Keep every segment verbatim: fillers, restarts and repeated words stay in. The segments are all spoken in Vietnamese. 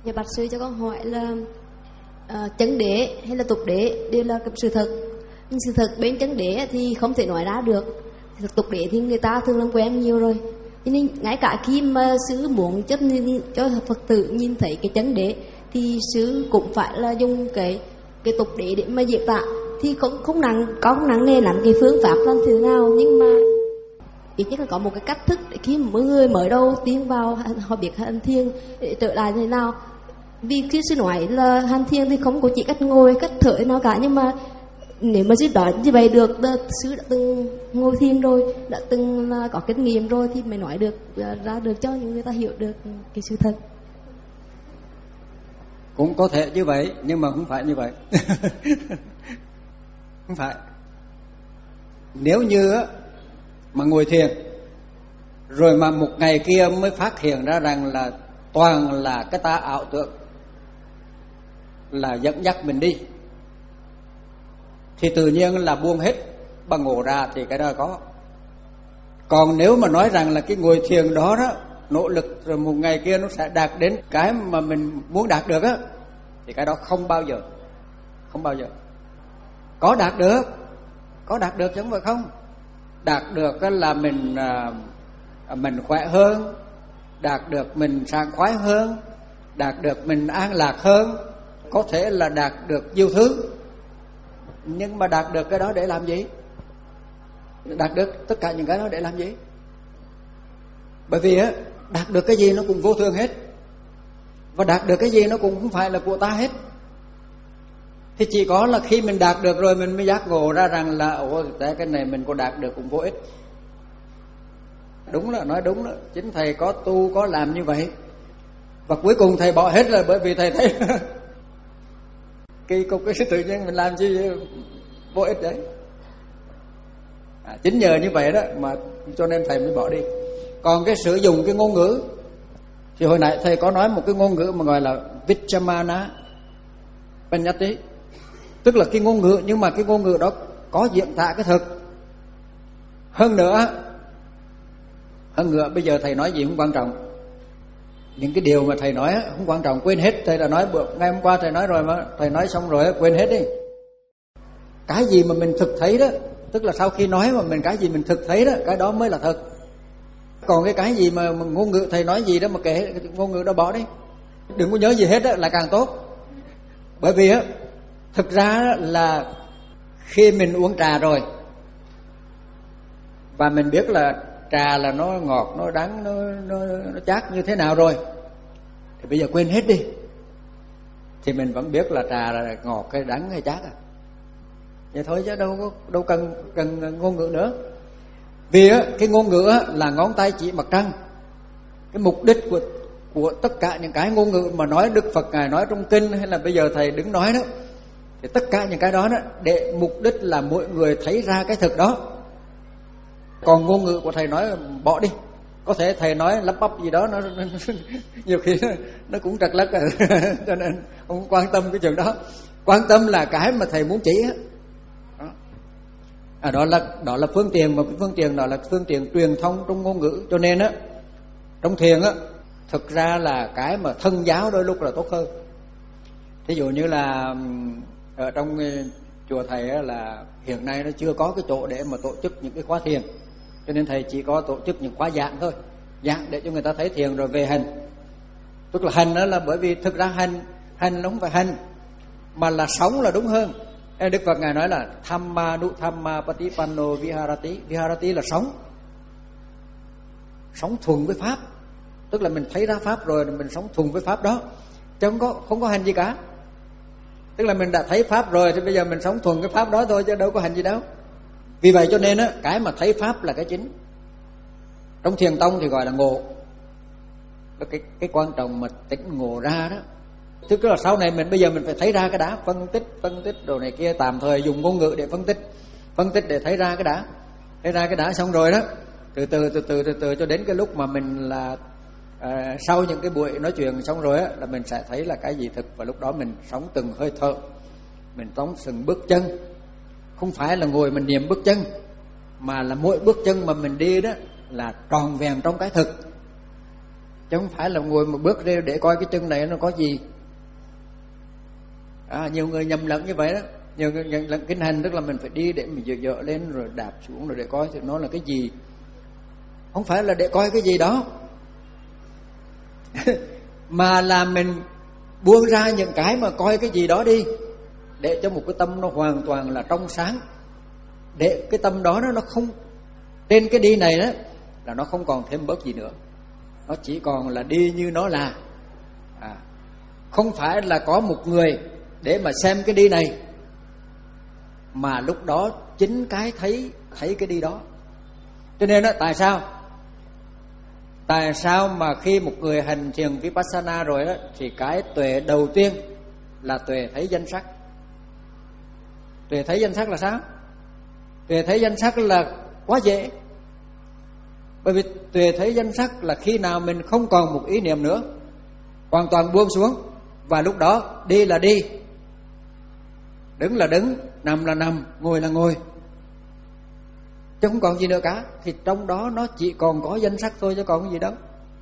Nhà bạch sư cho con hỏi là uh, chân đế hay là tục đế đều là sự thật, nhưng sự thật bên chân đế thì không thể nói ra được. Tục đế thì người ta thường làm quen nhiều rồi, cho nên ngay cả khi mà sư muốn chấp nhận cho Phật tử nhìn thấy cái chân đế thì sư cũng phải là dùng cái cái tục đế để mà diễn tả, thì không không nặng có không nặng nề lắm cái phương pháp làm thế nào, nhưng mà ít nhất là có một cái cách thức để khi mỗi người mới đầu tiến vào họ biết hành thiền để trở lại như thế nào. Vì khi sư nói là hành thiền thì không có chỉ cách ngồi cách thở nào cả, nhưng mà nếu mà sư nói như vậy được, sư đã từng ngồi thiền rồi, đã từng có kinh nghiệm rồi thì mới nói được ra được cho những người ta hiểu được cái sự thật. Cũng có thể như vậy, nhưng mà không phải như vậy. Không phải. Nếu như á mà ngồi thiền rồi mà một ngày kia mới phát hiện ra rằng là toàn là cái ta ảo tưởng là dẫn dắt mình đi, thì tự nhiên là buông hết bằng ngộ ra, thì cái đó có. Còn nếu mà nói rằng là cái ngồi thiền đó đó nỗ lực rồi một ngày kia nó sẽ đạt đến cái mà mình muốn đạt được á, thì cái đó không bao giờ, không bao giờ. Có đạt được, có đạt được chứ không phải không. Đạt được là mình mình khỏe hơn, đạt được mình sảng khoái hơn, đạt được mình an lạc hơn, có thể là đạt được nhiều thứ. Nhưng mà đạt được cái đó để làm gì? Đạt được tất cả những cái đó để làm gì? Bởi vì á, đạt được cái gì nó cũng vô thường hết, và đạt được cái gì nó cũng không phải là của ta hết. Thì chỉ có là khi mình đạt được rồi mình mới giác ngộ ra rằng là ồ, cái này mình có đạt được cũng vô ích. Đúng là nói đúng đó, chính thầy có tu có làm như vậy, và cuối cùng thầy bỏ hết là bởi vì thầy thấy kỳ cục cái tự nhiên mình làm chi vô ích đấy. À, chính nhờ như vậy đó mà cho nên thầy mới bỏ đi. Còn cái sử dụng cái ngôn ngữ thì hồi nãy thầy có nói một cái ngôn ngữ mà gọi là Vichamana Panyati, tức là cái ngôn ngữ, nhưng mà cái ngôn ngữ đó có diễn tả cái thực. Hơn nữa, hơn nữa bây giờ thầy nói gì không quan trọng, những cái điều mà thầy nói không quan trọng, quên hết. Thầy đã nói bữa ngày hôm qua thầy nói rồi mà, thầy nói xong rồi quên hết đi. Cái gì mà mình thực thấy đó, tức là sau khi nói mà mình cái gì mình thực thấy đó, cái đó mới là thật. Còn cái cái gì mà, mà ngôn ngữ thầy nói gì đó mà kể ngôn ngữ đó bỏ đi, đừng có nhớ gì hết đó, là càng tốt. Bởi vì á, thực ra là khi mình uống trà rồi và mình biết là trà là nó ngọt, nó đắng, nó, nó, nó chát như thế nào rồi, thì bây giờ quên hết đi, thì mình vẫn biết là trà là ngọt hay đắng hay chát à. Vậy thôi chứ đâu có đâu cần cần ngôn ngữ nữa. Vì á, cái ngôn ngữ á, là ngón tay chỉ mặt trăng. Cái mục đích của của tất cả những cái ngôn ngữ mà nói Đức Phật ngài nói trong kinh, hay là bây giờ thầy đứng nói đó, thì tất cả những cái đó đó để mục đích là mỗi người thấy ra cái thực đó. Còn ngôn ngữ của thầy nói bỏ đi, có thể thầy nói lắp bắp gì đó nó, nó nhiều khi nó, nó cũng trật lất, cho nên không quan tâm cái chuyện đó. Quan tâm là cái mà thầy muốn chỉ đó. À, đó là đó là phương tiện, mà cái phương tiện đó là phương tiện truyền thông trong ngôn ngữ. Cho nên á, trong thiền á, thực ra là cái mà thân giáo đôi lúc là tốt hơn. Ví dụ như là ở trong chùa thầy á, là hiện nay nó chưa có cái chỗ để mà tổ chức những cái khóa thiền, cho nên thầy chỉ có tổ chức những khóa giảng thôi, giảng để cho người ta thấy thiền rồi về hành. Tức là hành đó là bởi vì thực ra hành hành nó không phải hành, mà là sống là đúng hơn. Đức Phật ngài nói là Thamma nu Thamma Patipanno Viharati. Viharati là sống, sống thuần với pháp, tức là mình thấy ra pháp rồi mình sống thuần với pháp đó, chứ không có không có hành gì cả. Tức là mình đã thấy pháp rồi thì bây giờ mình sống thuần cái pháp đó thôi, chứ đâu có hành gì đâu. Vì vậy cho nên á, cái mà thấy pháp là cái chính. Trong thiền tông thì gọi là ngộ, cái cái quan trọng mà tỉnh ngộ ra đó. Tức là sau này mình bây giờ mình phải thấy ra cái đã, phân tích phân tích đồ này kia, tạm thời dùng ngôn ngữ để phân tích, phân tích để thấy ra cái đã, thấy ra cái đã xong rồi đó, từ từ từ từ từ từ cho đến cái lúc mà mình là à, sau những cái buổi nói chuyện xong rồi á, là mình sẽ thấy là cái gì thực, và lúc đó mình sống từng hơi thở, mình sống từng bước chân, không phải là ngồi mình niệm bước chân, mà là mỗi bước chân mà mình đi đó là tròn vẹn trong cái thực. chứ không phải là ngồi một bước rêu để coi cái chân này nó có gì. À, nhiều người nhầm lẫn như vậy đó. Nhiều người nhầm lẫn kinh hành, tức là mình phải đi để mình dựa dựa lên rồi đạp xuống rồi để coi thì nó là cái gì. Không phải là để coi cái gì đó mà là mình buông ra những cái mà coi cái gì đó đi, để cho một cái tâm nó hoàn toàn là trong sáng, để cái tâm đó nó không, trên cái đi này đó là nó không còn thêm bớt gì nữa, nó chỉ còn là đi như nó là. À, không phải là có một người để mà xem cái đi này, mà lúc đó chính cái thấy thấy cái đi đó. Cho nên đó, tại sao tại sao mà khi một người hành thiền Vipassana rồi đó, thì cái tuệ đầu tiên là tuệ thấy danh sắc. Tuệ thấy danh sắc là sao? Tuệ thấy danh sắc là quá dễ. Bởi vì tuệ thấy danh sắc là khi nào mình không còn một ý niệm nữa, hoàn toàn buông xuống, và lúc đó đi là đi, đứng là đứng, nằm là nằm, ngồi là ngồi, chứ không còn gì nữa cả. Thì trong đó nó chỉ còn có danh sắc thôi, chứ còn cái gì đâu.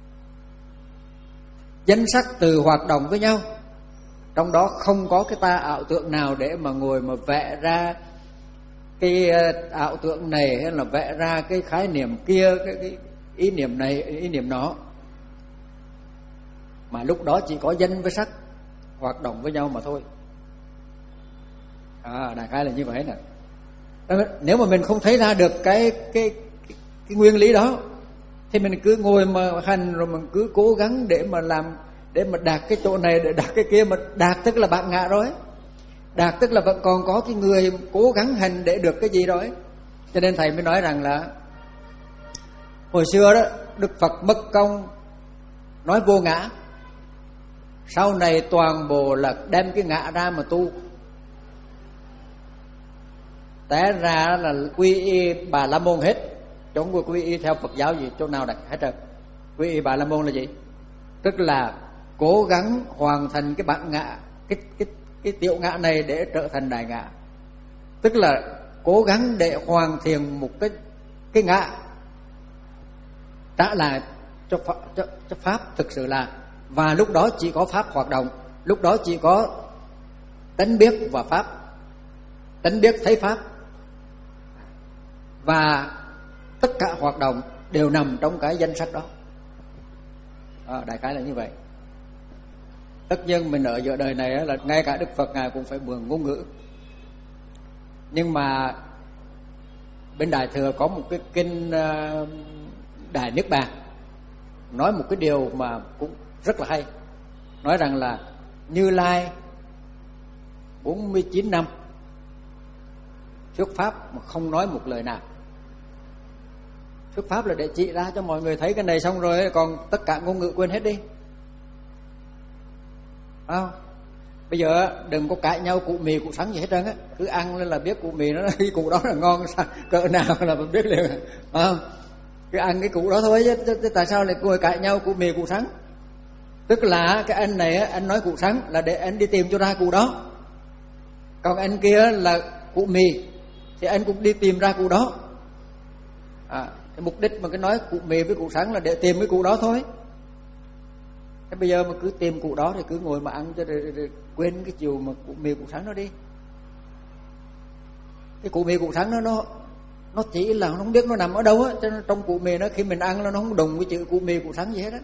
Danh sắc từ hoạt động với nhau, trong đó không có cái ta ảo tượng nào để mà ngồi mà vẽ ra cái ảo tượng này, hay là vẽ ra cái khái niệm kia, cái, cái ý niệm này, ý niệm đó. Mà lúc đó chỉ có danh với sắc hoạt động với nhau mà thôi. À, đại khái là như vậy nè. Nếu mà mình không thấy ra được cái cái cái, cái nguyên lý đó, thì mình cứ ngồi mà hành, rồi mình cứ cố gắng để mà làm, để mà đạt cái chỗ này, để đạt cái kia. Mà đạt tức là bạn ngã rồi, đạt tức là vẫn còn có cái người cố gắng hành để được cái gì rồi. Cho nên thầy mới nói rằng là hồi xưa đó Đức Phật mất công nói vô ngã, sau này toàn bộ là đem cái ngã ra mà tu. Té ra là quy y Bà La Môn hết, chứ không quy y theo Phật giáo gì chỗ nào đặt hết rồi. Quy y Bà La Môn là gì? Tức là cố gắng hoàn thành cái bản ngã, cái cái cái tiểu ngã này để trở thành đại ngã. Tức là cố gắng để hoàn thiện một cái cái ngã, trả lại cho pháp, cho, cho pháp thực sự là. Và lúc đó chỉ có pháp hoạt động, lúc đó chỉ có tánh biết và pháp, tánh biết thấy pháp, và tất cả hoạt động đều nằm trong cái danh sắc đó. À, đại khái là như vậy. Tất nhiên mình ở giữa đời này là ngay cả Đức Phật Ngài cũng phải mượn ngôn ngữ. Nhưng mà bên Đại Thừa có một cái kinh uh, Đại Niết Bàn nói một cái điều mà cũng rất là hay. Nói rằng là Như Lai bốn mươi chín năm thuyết pháp mà không nói một lời nào. Thuyết pháp là để chỉ ra cho mọi người thấy cái này xong rồi, còn tất cả ngôn ngữ quên hết đi. À, bây giờ đừng có cãi nhau cụ mì cụ sắn gì hết trơn á, cứ ăn lên là biết cụ mì nó cái cụ đó là ngon cỡ nào là mình biết liền. À, cứ ăn cái cụ đó thôi chứ, chứ, chứ tại sao lại ngồi cãi nhau cụ mì cụ sắn? Tức là cái anh này anh nói cụ sắn là để anh đi tìm cho ra cụ đó, còn anh kia là cụ mì thì anh cũng đi tìm ra cụ đó. À, cái mục đích mà cái nói cụ mì với cụ sắn là để tìm cái cụ đó thôi. Thế bây giờ mà cứ tìm cụ đó thì cứ ngồi mà ăn cho để, để, để quên cái chiều mà cụ mì cụ sắn nó đi. Cái cụ mì cụ sắn nó nó nó chỉ là nó không biết nó nằm ở đâu á, cho nên trong cụ mì nó khi mình ăn nó không đụng với chữ cụ mì cụ sắn gì hết á.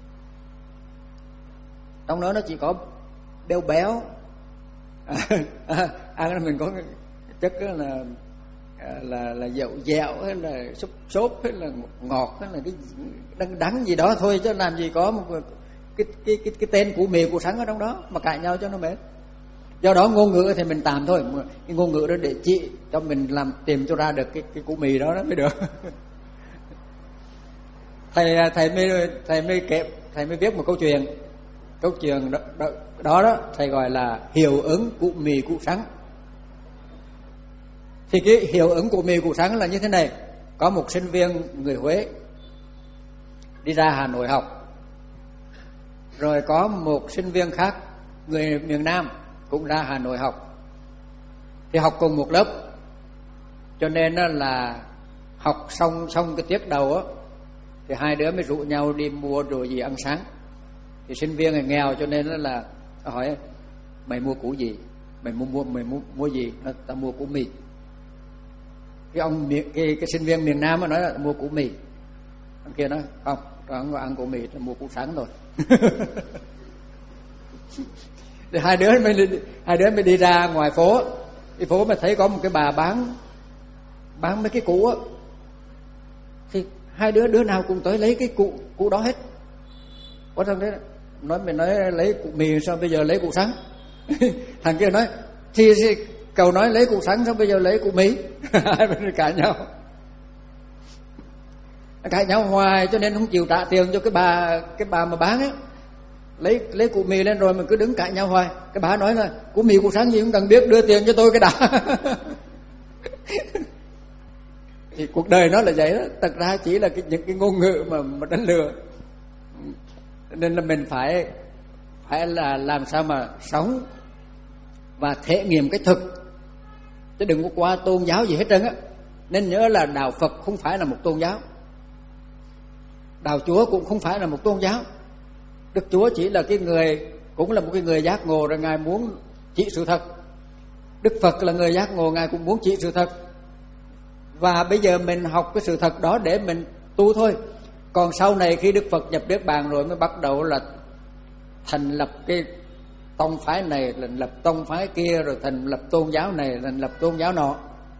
Trong đó nó chỉ có béo béo. À, à, ăn là mình có cái chất đó là là là dẻo dẻo hay là xúc xốp hay là ngọt hay là cái đắng đắng gì đó thôi, chứ làm gì có một cái cái cái cái tên của mì của sắn ở trong đó mà cãi nhau cho nó mệt. Do đó ngôn ngữ thì mình tạm thôi, cái ngôn ngữ đó để chỉ cho mình làm tìm cho ra được cái cái củ mì đó đó mới được. thầy thầy mới thầy mới kể thầy mới viết một câu chuyện, câu chuyện đó đó, đó, đó thầy gọi là hiệu ứng cụ mì cụ sắn. Thì cái hiệu ứng cụ mì cụ sắn là như thế này. Có một sinh viên người Huế đi ra Hà Nội học, rồi có một sinh viên khác người miền Nam cũng ra Hà Nội học. Thì học cùng một lớp, cho nên là học xong xong cái tiết đầu á, Thì hai đứa mới rủ nhau đi mua đồ gì ăn sáng. Thì sinh viên này nghèo cho nên là hỏi mày mua củ gì, mày mua mua mày mua mua gì? Nó ta mua củ mì. Cái ông cái, cái sinh viên miền Nam nói là mua củ mì. Ông kia nói không, tao không có ăn củ mì, tao mua củ sắn thôi. Thì hai đứa mới đi, hai đứa mới đi ra ngoài phố. Đi phố mà thấy có một cái bà bán bán mấy cái củ á, thì hai đứa đứa nào cũng tới lấy cái củ củ đó hết. Có thằng đấy nói mình nói lấy củ mì sao bây giờ lấy củ sắn. Thằng kia nói thì cậu nói lấy củ sắn sao bây giờ lấy củ mì. Hai bên cãi nhau cãi nhau hoài, cho nên không chịu trả tiền cho cái bà cái bà mà bán á. Lấy lấy củ mì lên rồi mình cứ đứng cãi nhau hoài. Cái bà nói là củ mì củ sắn gì cũng cần biết, đưa tiền cho tôi cái đã. Thì cuộc đời nó là vậy đó. Thật ra chỉ là cái, những cái ngôn ngữ mà mà đánh lừa. Nên là mình phải phải là làm sao mà sống và thể nghiệm cái thực, chứ đừng có qua tôn giáo gì hết trơn á. Nên nhớ là đạo Phật không phải là một tôn giáo, đạo Chúa cũng không phải là một tôn giáo. Đức Chúa chỉ là cái người, cũng là một cái người giác ngộ, rồi Ngài muốn chỉ sự thật. Đức Phật là người giác ngộ, Ngài cũng muốn chỉ sự thật. Và bây giờ mình học cái sự thật đó để mình tu thôi. Còn sau này khi Đức Phật nhập Niết Bàn rồi mới bắt đầu là thành lập cái tông phái này, thành lập tông phái kia, rồi thành lập tôn giáo này, thành lập tôn giáo nọ.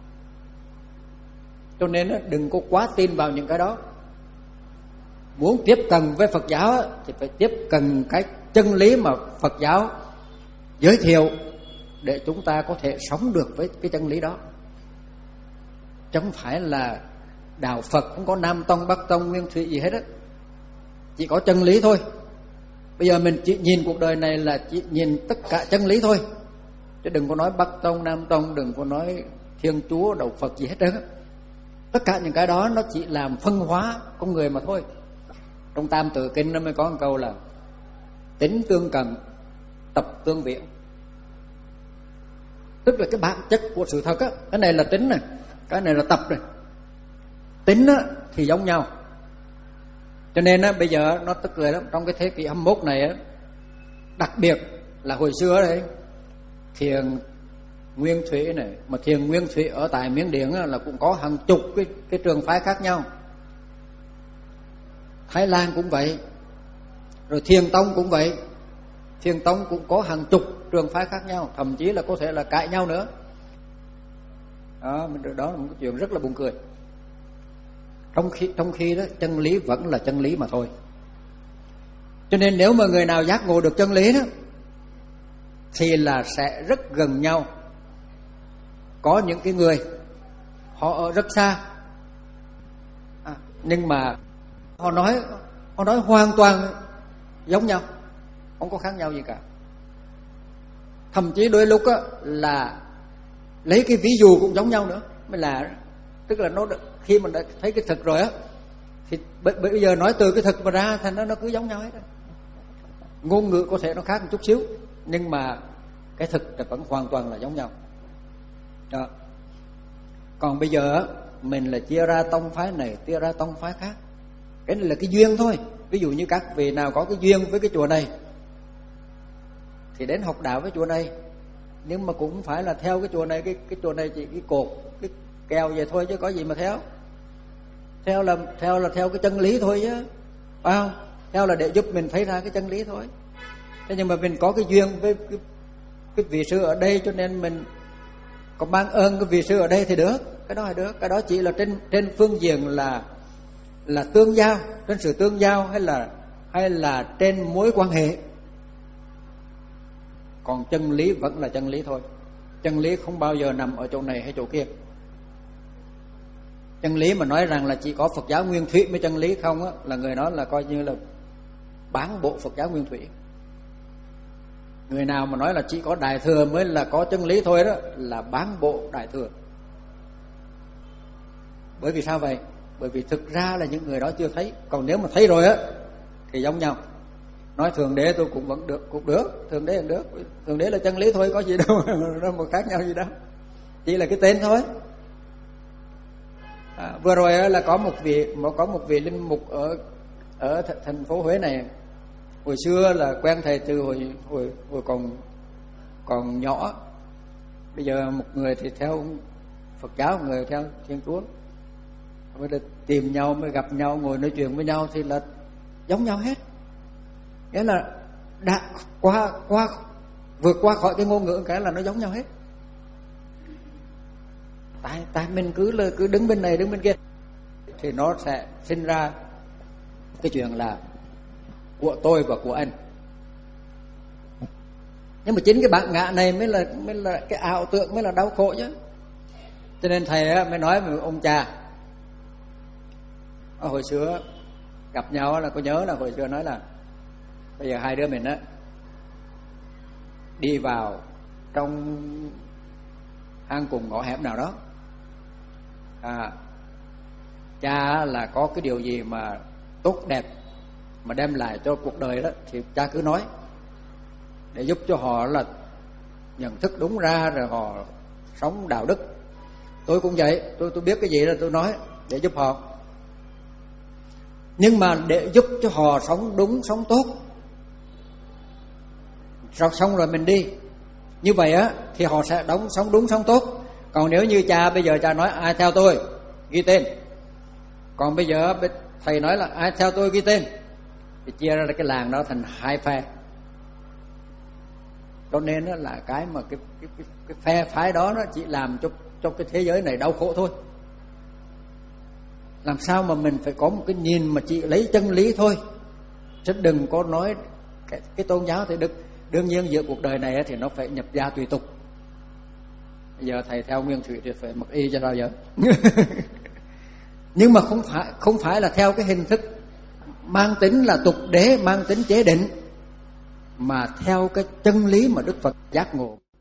Cho nên đừng có quá tin vào những cái đó. Muốn tiếp cận với Phật giáo thì phải tiếp cận cái chân lý mà Phật giáo giới thiệu, để chúng ta có thể sống được với cái chân lý đó. Chứ không phải là đạo Phật không có Nam Tông, Bắc Tông, Nguyên Thủy gì hết á, chỉ có chân lý thôi. Bây giờ mình chỉ nhìn cuộc đời này là chỉ nhìn tất cả chân lý thôi, chứ đừng có nói Bắc Tông, Nam Tông, đừng có nói Thiên Chúa, đạo Phật gì hết trơn á. Tất cả những cái đó nó chỉ làm phân hóa con người mà thôi. Trong Tam Tự Kinh nó mới có một câu là tính tương cận, tập tương viện. Tức là cái bản chất của sự thật á, cái này là tính này, cái này là tập này. Tính á thì giống nhau. Cho nên á bây giờ nó tức cười lắm, trong cái thế kỷ hai mươi mốt này á, đặc biệt là hồi xưa đấy, thiền Nguyên Thủy này, mà thiền Nguyên Thủy ở tại Miến Điện á, là cũng có hàng chục cái cái trường phái khác nhau. Thái Lan cũng vậy, rồi Thiền Tông cũng vậy. Thiền Tông cũng có hàng chục trường phái khác nhau, thậm chí là có thể là cãi nhau nữa. Đó, đó là một cái chuyện rất là buồn cười. Trong khi trong khi đó chân lý vẫn là chân lý mà thôi. Cho nên nếu mà người nào giác ngộ được chân lý đó thì là sẽ rất gần nhau. Có những cái người họ ở rất xa, à, nhưng mà họ nói họ nói hoàn toàn giống nhau, không có khác nhau gì cả. Thậm chí đôi lúc á, là lấy cái ví dụ cũng giống nhau nữa mới là. Tức là nó khi mà đã thấy cái thực rồi á, thì bây giờ nói từ cái thực mà ra thành nó nó cứ giống nhau hết. Ngôn ngữ có thể nó khác một chút xíu, nhưng mà cái thực là vẫn hoàn toàn là giống nhau đó. Còn bây giờ á, mình là chia ra tông phái này, chia ra tông phái khác. Cái này là cái duyên thôi. Ví dụ như các vị nào có cái duyên với cái chùa này thì đến học đạo với chùa này, nhưng mà cũng không phải là theo cái chùa này. Cái cái chùa này chỉ cái cột, cái kèo vậy thôi chứ có gì mà theo. Theo là theo là theo cái chân lý thôi chứ, phải không? Theo là để giúp mình thấy ra cái chân lý thôi. Thế nhưng mà mình có cái duyên với cái, cái vị sư ở đây, cho nên mình có mang ơn cái vị sư ở đây thì được. Cái đó là được. Cái đó chỉ là trên trên phương diện là là tương giao, trên sự tương giao, hay là hay là trên mối quan hệ. Còn chân lý vẫn là chân lý thôi. Chân lý không bao giờ nằm ở chỗ này hay chỗ kia. Chân lý mà nói rằng là chỉ có Phật giáo Nguyên Thủy mới chân lý không á, là người đó là coi như là bán bộ Phật giáo Nguyên Thủy. Người nào mà nói là chỉ có Đại Thừa mới là có chân lý thôi đó, là bán bộ Đại Thừa. Bởi vì sao vậy? Bởi vì thực ra là những người đó chưa thấy. Còn nếu mà thấy rồi á thì giống nhau. Nói Thượng Đế tôi cũng vẫn được, cũng được. Thượng Đế cũng được. Thượng Đế là chân lý thôi, có gì đâu nó một khác nhau gì đâu. Chỉ là cái tên thôi. À, vừa rồi là có một vị có một vị linh mục ở ở thành phố Huế này, hồi xưa là quen thầy từ hồi hồi hồi còn còn nhỏ. Bây giờ một người thì theo Phật giáo, một người theo Thiên Chúa. Mới được tìm nhau, mới gặp nhau, ngồi nói chuyện với nhau thì là giống nhau hết. Nghĩa là đã qua qua vượt qua khỏi cái ngôn ngữ cái là nó giống nhau hết. Tại tại mình cứ cứ đứng bên này đứng bên kia thì nó sẽ sinh ra cái chuyện là của tôi và của anh. Nhưng mà chính cái bản ngã này mới là mới là cái ảo tượng, mới là đau khổ chứ. Cho nên thầy mới nói với ông cha, hồi xưa gặp nhau là có nhớ là hồi xưa nói là bây giờ hai đứa mình á đi vào trong hang cùng ngõ hẻm nào đó, à, cha là có cái điều gì mà tốt đẹp mà đem lại cho cuộc đời đó thì cha cứ nói, để giúp cho họ là nhận thức đúng ra, rồi họ sống đạo đức. Tôi cũng vậy, tôi tôi biết cái gì là tôi nói để giúp họ. Nhưng mà để giúp cho họ sống đúng, sống tốt, xong rồi mình đi. Như vậy á thì họ sẽ đóng sống đúng, sống tốt. Còn nếu như cha bây giờ cha nói ai theo tôi ghi tên, còn bây giờ thầy nói là ai theo tôi ghi tên, thì chia ra cái làng đó thành hai phe. Cho nên là cái mà cái cái cái, cái phe phái đó nó chỉ làm cho cho cái thế giới này đau khổ thôi. Làm sao mà mình phải có một cái nhìn mà chỉ lấy chân lý thôi, chứ đừng có nói cái, cái tôn giáo thì được. Đương nhiên giữa cuộc đời này thì nó phải nhập gia tùy tục. Bây giờ thầy theo nguyên thủy thì phải mặc y cho bao giờ. Nhưng mà không phải không phải là theo cái hình thức mang tính là tục đế, mang tính chế định, mà theo cái chân lý mà Đức Phật giác ngộ.